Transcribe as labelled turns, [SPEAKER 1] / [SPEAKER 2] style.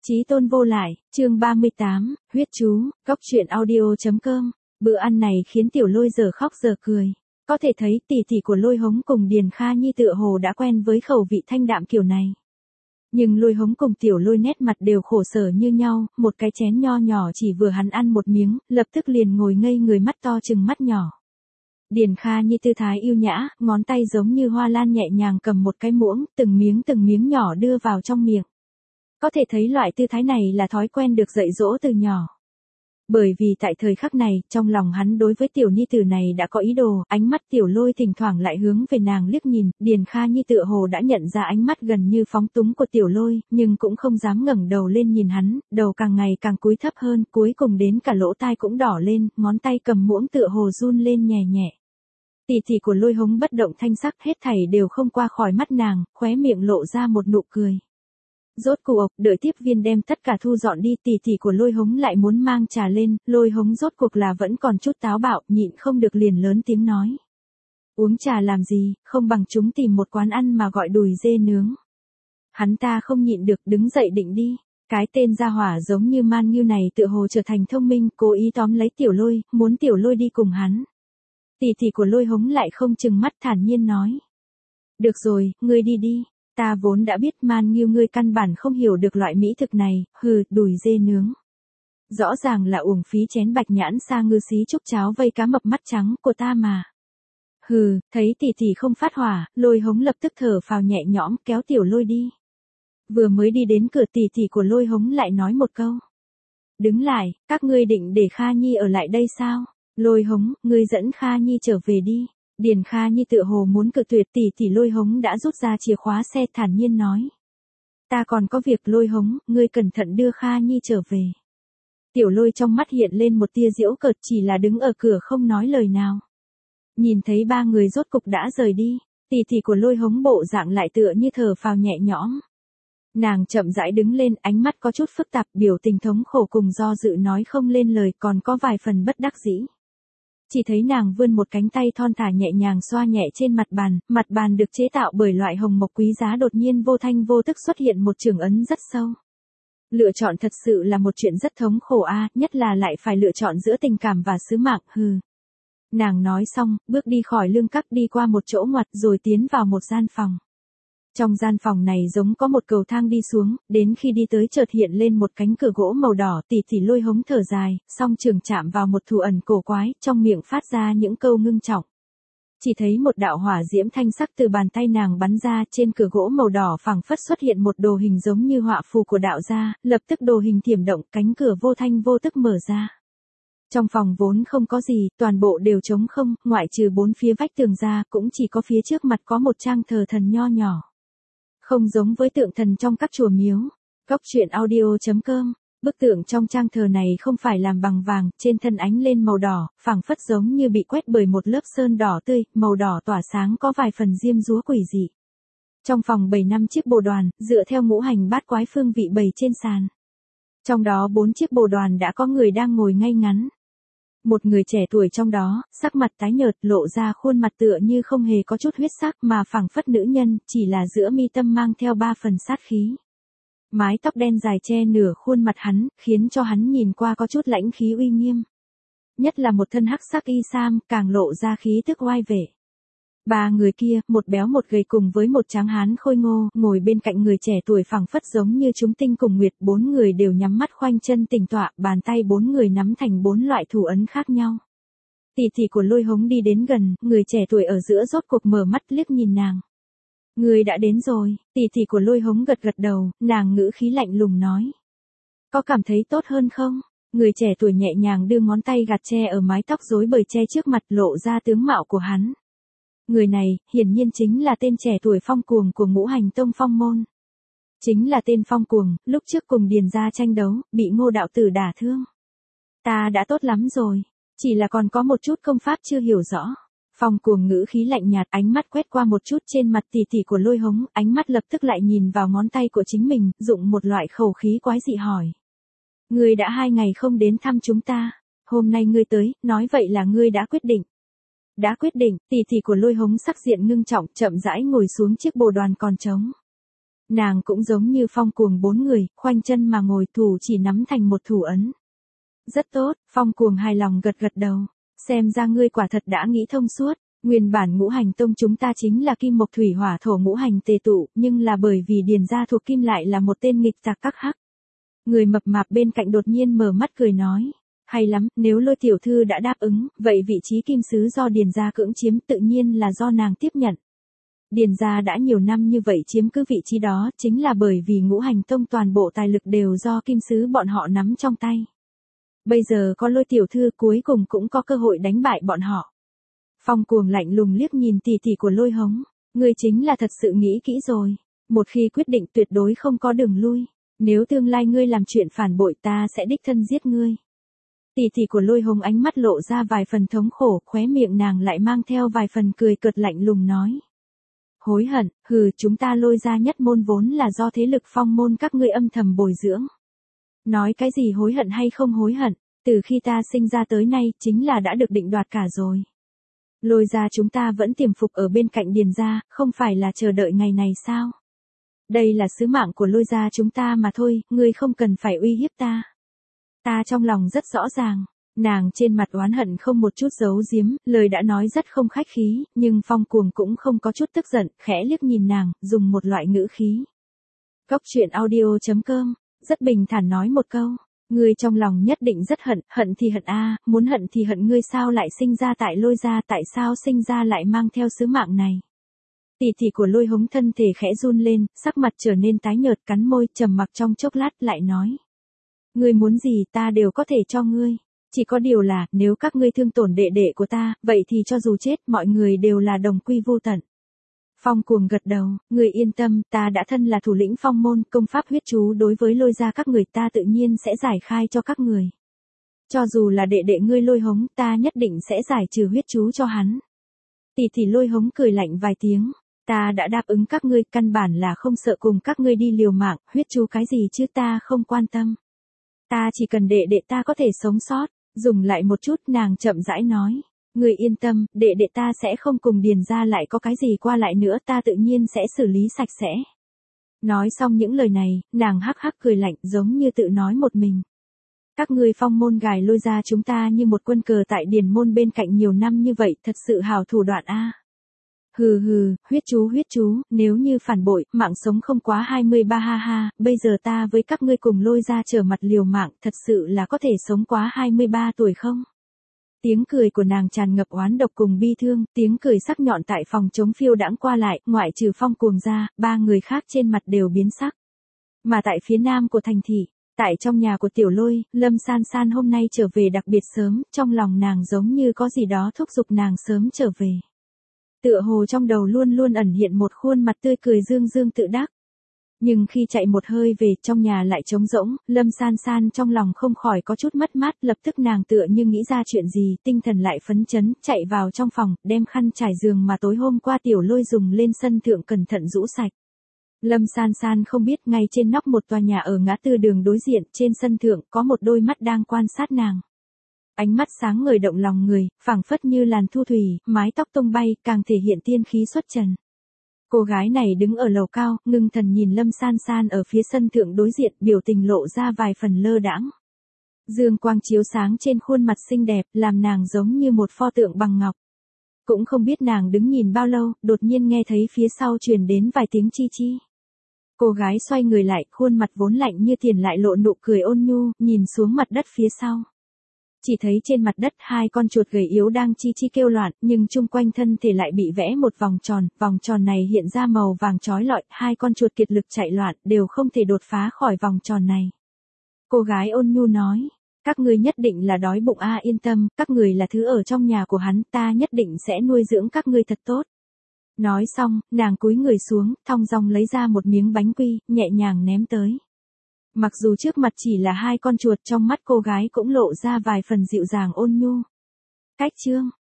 [SPEAKER 1] Chí tôn vô lại, chương 38, huyết chú, góc truyện audio.com. Bữa ăn này khiến tiểu lôi giờ khóc giờ cười. Có thể thấy tỷ tỷ của lôi hống cùng Điền Kha Nhi tựa hồ đã quen với khẩu vị thanh đạm kiểu này. Nhưng lôi hống cùng tiểu lôi nét mặt đều khổ sở như nhau, một cái chén nho nhỏ chỉ vừa hắn ăn một miếng, lập tức liền ngồi ngây người mắt to chừng mắt nhỏ. Điền Kha Nhi tư thái yêu nhã, ngón tay giống như hoa lan nhẹ nhàng cầm một cái muỗng, từng miếng nhỏ đưa vào trong miệng. Có thể thấy loại tư thái này là thói quen được dạy dỗ từ nhỏ. Bởi vì tại thời khắc này, trong lòng hắn đối với tiểu nhi tử này đã có ý đồ, ánh mắt tiểu lôi thỉnh thoảng lại hướng về nàng liếc nhìn, Điền Kha Nhi tựa hồ đã nhận ra ánh mắt gần như phóng túng của tiểu lôi, nhưng cũng không dám ngẩng đầu lên nhìn hắn, đầu càng ngày càng cúi thấp hơn, cuối cùng đến cả lỗ tai cũng đỏ lên, ngón tay cầm muỗng tựa hồ run lên nhẹ nhẹ. Tỷ tỷ của lôi hống bất động thanh sắc, hết thảy đều không qua khỏi mắt nàng, khóe miệng lộ ra một nụ cười. Rốt cuộc, đợi tiếp viên đem tất cả thu dọn đi, tỷ tỷ của lôi hống lại muốn mang trà lên, lôi hống rốt cuộc là vẫn còn chút táo bạo, nhịn không được liền lớn tiếng nói. Uống trà làm gì, không bằng chúng tìm một quán ăn mà gọi đùi dê nướng. Hắn ta không nhịn được đứng dậy định đi, cái tên gia hỏa giống như Man Ngưu này tựa hồ trở thành thông minh, cố ý tóm lấy tiểu lôi, muốn tiểu lôi đi cùng hắn. Tỷ tỷ của lôi hống lại không chừng mắt thản nhiên nói. Được rồi, ngươi đi đi. Ta vốn đã biết Man Ngưu ngươi căn bản không hiểu được loại mỹ thực này, đùi dê nướng. Rõ ràng là uổng phí chén bạch nhãn sa ngư xí trúc cháo vây cá mập mắt trắng của ta mà. Thấy tỷ tỷ không phát hỏa, lôi hống lập tức thở phào nhẹ nhõm kéo tiểu lôi đi. Vừa mới đi đến cửa tỷ tỷ của lôi hống lại nói một câu. Đứng lại, các ngươi định để Kha Nhi ở lại đây sao? Lôi hống, ngươi dẫn Kha Nhi trở về đi. Điền Kha Nhi tựa hồ muốn cự tuyệt, tỷ tỷ lôi hống đã rút ra chìa khóa xe thản nhiên nói. Ta còn có việc, lôi hống, ngươi cẩn thận đưa Kha Nhi trở về. Tiểu lôi trong mắt hiện lên một tia giễu cợt, chỉ là đứng ở cửa không nói lời nào. Nhìn thấy ba người rốt cục đã rời đi, tỷ tỷ của lôi hống bộ dạng lại tựa như thở phào nhẹ nhõm. Nàng chậm rãi đứng lên, ánh mắt có chút phức tạp, biểu tình thống khổ cùng do dự nói không lên lời, còn có vài phần bất đắc dĩ. Chỉ thấy nàng vươn một cánh tay thon thả nhẹ nhàng xoa nhẹ trên mặt bàn được chế tạo bởi loại hồng mộc quý giá, đột nhiên vô thanh vô tức xuất hiện một trường ấn rất sâu. Lựa chọn thật sự là một chuyện rất thống khổ nhất là lại phải lựa chọn giữa tình cảm và sứ mạng, Nàng nói xong, bước đi khỏi lương các đi qua một chỗ ngoặt rồi tiến vào một gian phòng. Trong gian phòng này giống có một cầu thang đi xuống, đến khi đi tới chợt hiện lên một cánh cửa gỗ màu đỏ, tỷ tỷ lôi hống thở dài, song trường chạm vào một thủ ẩn cổ quái, trong miệng phát ra những câu ngưng trọng. Chỉ thấy một đạo hỏa diễm thanh sắc từ bàn tay nàng bắn ra, trên cửa gỗ màu đỏ phảng phất xuất hiện một đồ hình giống như họa phù của đạo gia, lập tức đồ hình thiểm động, cánh cửa vô thanh vô tức mở ra. Trong phòng vốn không có gì, toàn bộ đều trống không, ngoại trừ bốn phía vách tường ra, cũng chỉ có phía trước mặt có một trang thờ thần nho nhỏ. Không giống với tượng thần trong các chùa miếu. Góc truyện audio.com. Bức tượng trong trang thờ này không phải làm bằng vàng, trên thân ánh lên màu đỏ, phảng phất giống như bị quét bởi một lớp sơn đỏ tươi, màu đỏ tỏa sáng có vài phần diêm dúa quỷ dị. Trong phòng bày 5 chiếc bồ đoàn, dựa theo ngũ hành bát quái phương vị bày trên sàn. Trong đó 4 chiếc bồ đoàn đã có người đang ngồi ngay ngắn. Một người trẻ tuổi trong đó, sắc mặt tái nhợt, lộ ra khuôn mặt tựa như không hề có chút huyết sắc mà phảng phất nữ nhân, chỉ là giữa mi tâm mang theo 3 phần sát khí. Mái tóc đen dài che nửa khuôn mặt hắn, khiến cho hắn nhìn qua có chút lãnh khí uy nghiêm. Nhất là một thân hắc sắc y sam, càng lộ ra khí tức oai vệ. 3 người kia, một béo một gầy cùng với một tráng hán khôi ngô, ngồi bên cạnh người trẻ tuổi phảng phất giống như chúng tinh cùng nguyệt, 4 người đều nhắm mắt khoanh chân tĩnh tọa, bàn tay 4 người nắm thành 4 loại thủ ấn khác nhau. Tỷ tỷ của lôi hống đi đến gần, người trẻ tuổi ở giữa rốt cuộc mở mắt liếc nhìn nàng. Người đã đến rồi, tỷ tỷ của lôi hống gật gật đầu, nàng ngữ khí lạnh lùng nói. Có cảm thấy tốt hơn không? Người trẻ tuổi nhẹ nhàng đưa ngón tay gạt che ở mái tóc rối bời che trước mặt, lộ ra tướng mạo của hắn. Người này, hiển nhiên chính là tên trẻ tuổi Phong Cuồng của Ngũ Hành Tông Phong môn. Chính là tên Phong Cuồng, lúc trước cùng Điền gia tranh đấu, bị Ngô đạo tử đả thương. Ta đã tốt lắm rồi, chỉ là còn có một chút công pháp chưa hiểu rõ. Phong Cuồng ngữ khí lạnh nhạt, ánh mắt quét qua một chút trên mặt tỷ tỷ của lôi hống, ánh mắt lập tức lại nhìn vào ngón tay của chính mình, dụng một loại khẩu khí quái dị hỏi. Ngươi đã 2 ngày không đến thăm chúng ta, hôm nay ngươi tới, nói vậy là ngươi đã quyết định. Đã quyết định, tỷ tỷ của lôi hống sắc diện ngưng trọng, chậm rãi ngồi xuống chiếc bồ đoàn còn trống. Nàng cũng giống như Phong Cuồng 4 người, khoanh chân mà ngồi, thủ chỉ nắm thành một thủ ấn. Rất tốt, Phong Cuồng hài lòng gật gật đầu. Xem ra ngươi quả thật đã nghĩ thông suốt. Nguyên bản ngũ hành tông chúng ta chính là kim mộc thủy hỏa thổ ngũ hành tề tụ, nhưng là bởi vì Điền gia thuộc kim lại là một tên nghịch tặc các hắc. Người mập mạp bên cạnh đột nhiên mở mắt cười nói. Hay lắm, nếu Lôi tiểu thư đã đáp ứng, vậy vị trí kim sứ do Điền gia cưỡng chiếm tự nhiên là do nàng tiếp nhận. Điền gia đã nhiều năm như vậy chiếm cứ vị trí đó, chính là bởi vì ngũ hành tông toàn bộ tài lực đều do kim sứ bọn họ nắm trong tay. Bây giờ có Lôi tiểu thư cuối cùng cũng có cơ hội đánh bại bọn họ. Phong Cuồng lạnh lùng liếc nhìn tỷ tỷ của Lôi Hống. Ngươi chính là thật sự nghĩ kỹ rồi. Một khi quyết định tuyệt đối không có đường lui. Nếu tương lai ngươi làm chuyện phản bội ta sẽ đích thân giết ngươi. Tỷ tỷ của Lôi Hống ánh mắt lộ ra vài phần thống khổ, khóe miệng nàng lại mang theo vài phần cười cợt lạnh lùng nói. Hối hận, chúng ta Lôi gia nhất môn vốn là do thế lực Phong môn các ngươi âm thầm bồi dưỡng. Nói cái gì hối hận hay không hối hận, từ khi ta sinh ra tới nay chính là đã được định đoạt cả rồi. Lôi gia chúng ta vẫn tiềm phục ở bên cạnh Điền gia, không phải là chờ đợi ngày này sao? Đây là sứ mạng của Lôi gia chúng ta mà thôi, ngươi không cần phải uy hiếp ta. Ta trong lòng rất rõ ràng, nàng trên mặt oán hận không một chút giấu giếm, lời đã nói rất không khách khí, nhưng Phong Cuồng cũng không có chút tức giận, khẽ liếc nhìn nàng, dùng một loại ngữ khí. Cốc truyện audio.com, rất bình thản nói một câu. Ngươi trong lòng nhất định rất hận thì hận a, muốn hận thì hận ngươi sao lại sinh ra tại Lôi gia, tại sao sinh ra lại mang theo sứ mạng này. Tỷ tỷ của Lôi Hống thân thể khẽ run lên, sắc mặt trở nên tái nhợt, cắn môi, trầm mặc trong chốc lát lại nói. Ngươi muốn gì ta đều có thể cho ngươi, chỉ có điều là, nếu các ngươi thương tổn đệ đệ của ta, vậy thì cho dù chết, mọi người đều là đồng quy vô tận. Phong Cuồng gật đầu, người yên tâm, ta đã thân là thủ lĩnh Phong môn, công pháp huyết chú đối với Lôi gia các người ta tự nhiên sẽ giải khai cho các người. Cho dù là đệ đệ ngươi Lôi Hống, ta nhất định sẽ giải trừ huyết chú cho hắn. Tỷ tỷ Lôi Hống cười lạnh vài tiếng, ta đã đáp ứng các ngươi, căn bản là không sợ cùng các ngươi đi liều mạng, huyết chú cái gì chứ ta không quan tâm. Ta chỉ cần đệ đệ ta có thể sống sót, dùng lại một chút, nàng chậm rãi nói. Người yên tâm, đệ đệ ta sẽ không cùng Điền gia lại có cái gì qua lại nữa, ta tự nhiên sẽ xử lý sạch sẽ. Nói xong những lời này, nàng hắc hắc cười lạnh giống như tự nói một mình. Các ngươi Phong môn gài Lôi gia chúng ta như một quân cờ tại Điền môn bên cạnh nhiều năm như vậy, thật sự hào thủ đoạn a. Huyết chú, nếu như phản bội, mạng sống không quá 23 ha ha, bây giờ ta với các ngươi cùng Lôi gia trở mặt liều mạng, thật sự là có thể sống quá 23 tuổi không? Tiếng cười của nàng tràn ngập oán độc cùng bi thương, tiếng cười sắc nhọn tại phòng trống phiêu đãng qua lại, ngoại trừ Phong Cuồng ra, ba người khác trên mặt đều biến sắc. Mà tại phía nam của thành thị, tại trong nhà của Tiểu Lôi, Lâm San San hôm nay trở về đặc biệt sớm, trong lòng nàng giống như có gì đó thúc giục nàng sớm trở về. Tựa hồ trong đầu luôn luôn ẩn hiện một khuôn mặt tươi cười dương dương tự đắc. Nhưng khi chạy một hơi về, trong nhà lại trống rỗng, Lâm San San trong lòng không khỏi có chút mất mát, lập tức nàng tựa như nghĩ ra chuyện gì, tinh thần lại phấn chấn, chạy vào trong phòng, đem khăn trải giường mà tối hôm qua Tiểu Lôi dùng lên sân thượng cẩn thận rũ sạch. Lâm San San không biết, ngay trên nóc một tòa nhà ở ngã tư đường đối diện, trên sân thượng, có một đôi mắt đang quan sát nàng. Ánh mắt sáng ngời động lòng người, phảng phất như làn thu thủy, mái tóc tung bay, càng thể hiện tiên khí xuất trần. Cô gái này đứng ở lầu cao, ngưng thần nhìn Lâm San San ở phía sân thượng đối diện, biểu tình lộ ra vài phần lơ đãng. Dương quang chiếu sáng trên khuôn mặt xinh đẹp, làm nàng giống như một pho tượng bằng ngọc. Cũng không biết nàng đứng nhìn bao lâu, đột nhiên nghe thấy phía sau truyền đến vài tiếng chi chi. Cô gái xoay người lại, khuôn mặt vốn lạnh như tiền lại lộ nụ cười ôn nhu, nhìn xuống mặt đất phía sau. Chỉ thấy trên mặt đất hai con chuột gầy yếu đang chi chi kêu loạn, nhưng chung quanh thân thể lại bị vẽ một vòng tròn này hiện ra màu vàng chói lọi, hai con chuột kiệt lực chạy loạn, đều không thể đột phá khỏi vòng tròn này. Cô gái ôn nhu nói, các ngươi nhất định là đói bụng a, yên tâm, các người là thứ ở trong nhà của hắn, ta nhất định sẽ nuôi dưỡng các ngươi thật tốt. Nói xong, nàng cúi người xuống, thong dong lấy ra một miếng bánh quy, nhẹ nhàng ném tới. Mặc dù trước mặt chỉ là hai con chuột, trong mắt cô gái cũng lộ ra vài phần dịu dàng ôn nhu. Cách chương